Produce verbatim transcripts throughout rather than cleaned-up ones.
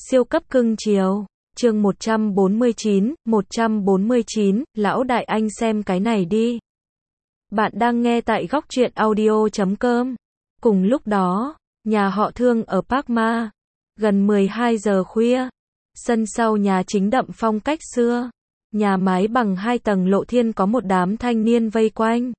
Siêu cấp cưng chiều. Chương một trăm bốn mươi chín, một trăm bốn mươi chín, lão đại anh xem cái này đi. Bạn đang nghe tại góc truyện audio chấm com. Cùng lúc đó, nhà họ Thương ở Park Ma. Gần mười hai giờ khuya. Sân sau nhà chính đậm phong cách xưa. Nhà mái bằng hai tầng lộ thiên có một đám thanh niên vây quanh.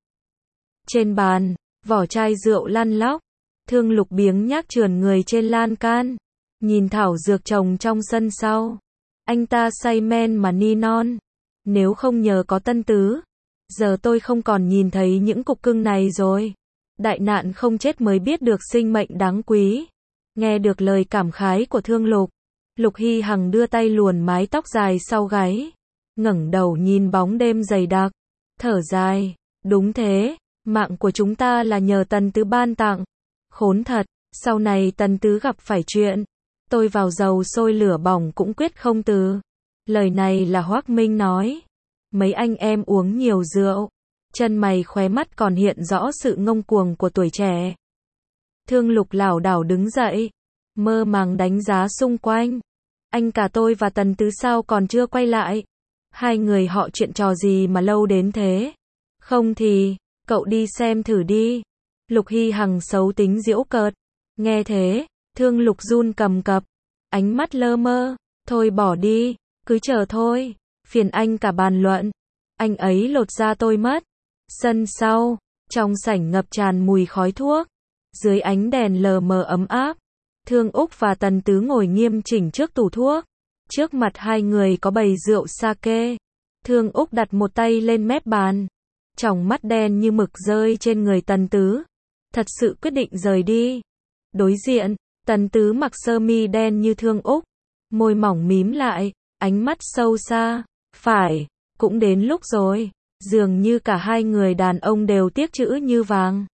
Trên bàn, vỏ chai rượu lăn lóc. Thương Lục biếng nhác trườn người trên lan can. Nhìn thảo dược trồng trong sân sau. Anh ta say men mà ni non. Nếu không nhờ có Tân Tứ, giờ tôi không còn nhìn thấy những cục cưng này rồi. Đại nạn không chết mới biết được sinh mệnh đáng quý. Nghe được lời cảm khái của Thương Lục, Lục Hy Hằng đưa tay luồn mái tóc dài sau gáy, ngẩng đầu nhìn bóng đêm dày đặc, thở dài, đúng thế, mạng của chúng ta là nhờ Tần Tứ ban tặng. Khốn thật, sau này Tần Tứ gặp phải chuyện, tôi vào dầu sôi lửa bỏng cũng quyết không từ. Lời này là Hoắc Minh nói. Mấy anh em uống nhiều rượu, chân mày khóe mắt còn hiện rõ sự ngông cuồng của tuổi trẻ. Thương Lục lảo đảo đứng dậy, mơ màng đánh giá xung quanh. Anh cả tôi và Tần Tứ sao còn chưa quay lại? Hai người họ chuyện trò gì mà lâu đến thế? Không thì, cậu đi xem thử đi. Lục Hy Hằng xấu tính giễu cợt. Nghe thế, Thương Lục run cầm cập, ánh mắt lơ mơ. Thôi bỏ đi, cứ chờ thôi, phiền anh cả bàn luận. Anh ấy lột da tôi mất. Sân sau, trong sảnh ngập tràn mùi khói thuốc. Dưới ánh đèn lờ mờ ấm áp, Thương Úc và Tần Tứ ngồi nghiêm chỉnh trước tủ thuốc. Trước mặt hai người có bày rượu sake. Thương Úc đặt một tay lên mép bàn, tròng mắt đen như mực rơi trên người Tần Tứ. Thật sự quyết định rời đi. Đối diện, Tần Tứ mặc sơ mi đen như Thương Úc, môi mỏng mím lại, ánh mắt sâu xa. Phải, cũng đến lúc rồi. Dường như cả hai người đàn ông đều tiếc chữ như vàng.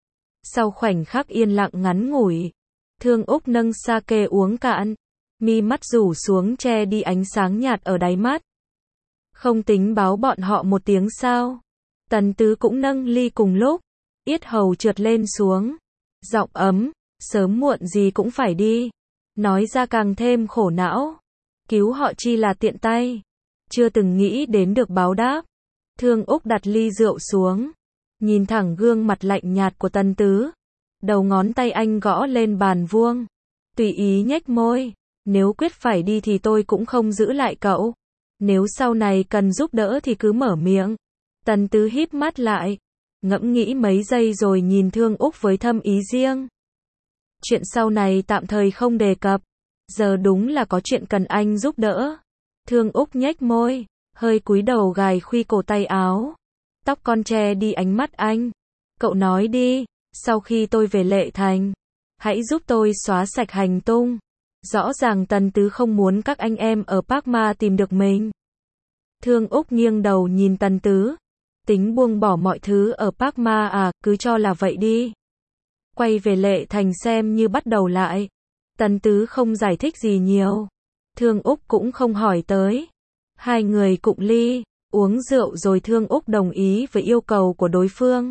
Sau khoảnh khắc yên lặng ngắn ngủi, Thương Úc nâng sake uống cạn, mi mắt rủ xuống che đi ánh sáng nhạt ở đáy mắt. Không tính báo bọn họ một tiếng sao? Tần Tứ cũng nâng ly cùng lúc, yết hầu trượt lên xuống, giọng ấm, sớm muộn gì cũng phải đi. Nói ra càng thêm khổ não. Cứu họ chi là tiện tay, chưa từng nghĩ đến được báo đáp. Thương Úc đặt ly rượu xuống, nhìn thẳng gương mặt lạnh nhạt của Tần Tứ. Đầu ngón tay anh gõ lên bàn vuông, tùy ý nhếch môi. Nếu quyết phải đi thì tôi cũng không giữ lại cậu. Nếu sau này cần giúp đỡ thì cứ mở miệng. Tần Tứ híp mắt lại, ngẫm nghĩ mấy giây rồi nhìn Thương Úc với thâm ý riêng. Chuyện sau này tạm thời không đề cập. Giờ đúng là có chuyện cần anh giúp đỡ. Thương Úc nhếch môi, hơi cúi đầu gài khuy cổ tay áo. Tóc con che đi ánh mắt anh. Cậu nói đi, sau khi tôi về Lệ Thành, hãy giúp tôi xóa sạch hành tung. Rõ ràng Tần Tứ không muốn các anh em ở Park Ma tìm được mình. Thương Úc nghiêng đầu nhìn Tần Tứ. Tính buông bỏ mọi thứ ở Park Ma à, cứ cho là vậy đi. Quay về Lệ Thành xem như bắt đầu lại. Tần Tứ không giải thích gì nhiều. Thương Úc cũng không hỏi tới. Hai người cụng ly, uống rượu rồi Thương Úc đồng ý với yêu cầu của đối phương.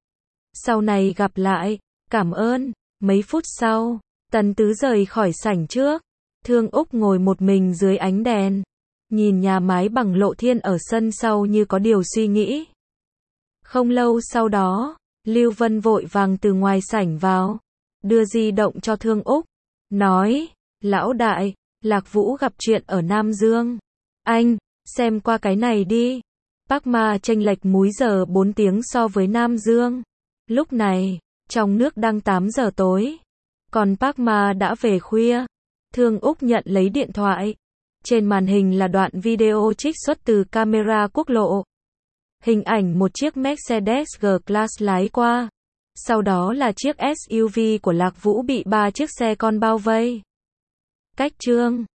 Sau này gặp lại, cảm ơn. Mấy phút sau, Tần Tứ rời khỏi sảnh trước. Thương Úc ngồi một mình dưới ánh đèn, nhìn nhà mái bằng lộ thiên ở sân sau như có điều suy nghĩ. Không lâu sau đó, Lưu Vân vội vàng từ ngoài sảnh vào, đưa di động cho Thương Úc, nói, lão đại, Lạc Vũ gặp chuyện ở Nam Dương. Anh, xem qua cái này đi. Park Ma chênh lệch múi giờ bốn tiếng so với Nam Dương. Lúc này, trong nước đang tám giờ tối, còn Park Ma đã về khuya. Thương Úc nhận lấy điện thoại. Trên màn hình là đoạn video trích xuất từ camera quốc lộ. Hình ảnh một chiếc Mercedes G-Class lái qua. Sau đó là chiếc ét u vê của Lạc Vũ bị ba chiếc xe con bao vây. Cách chương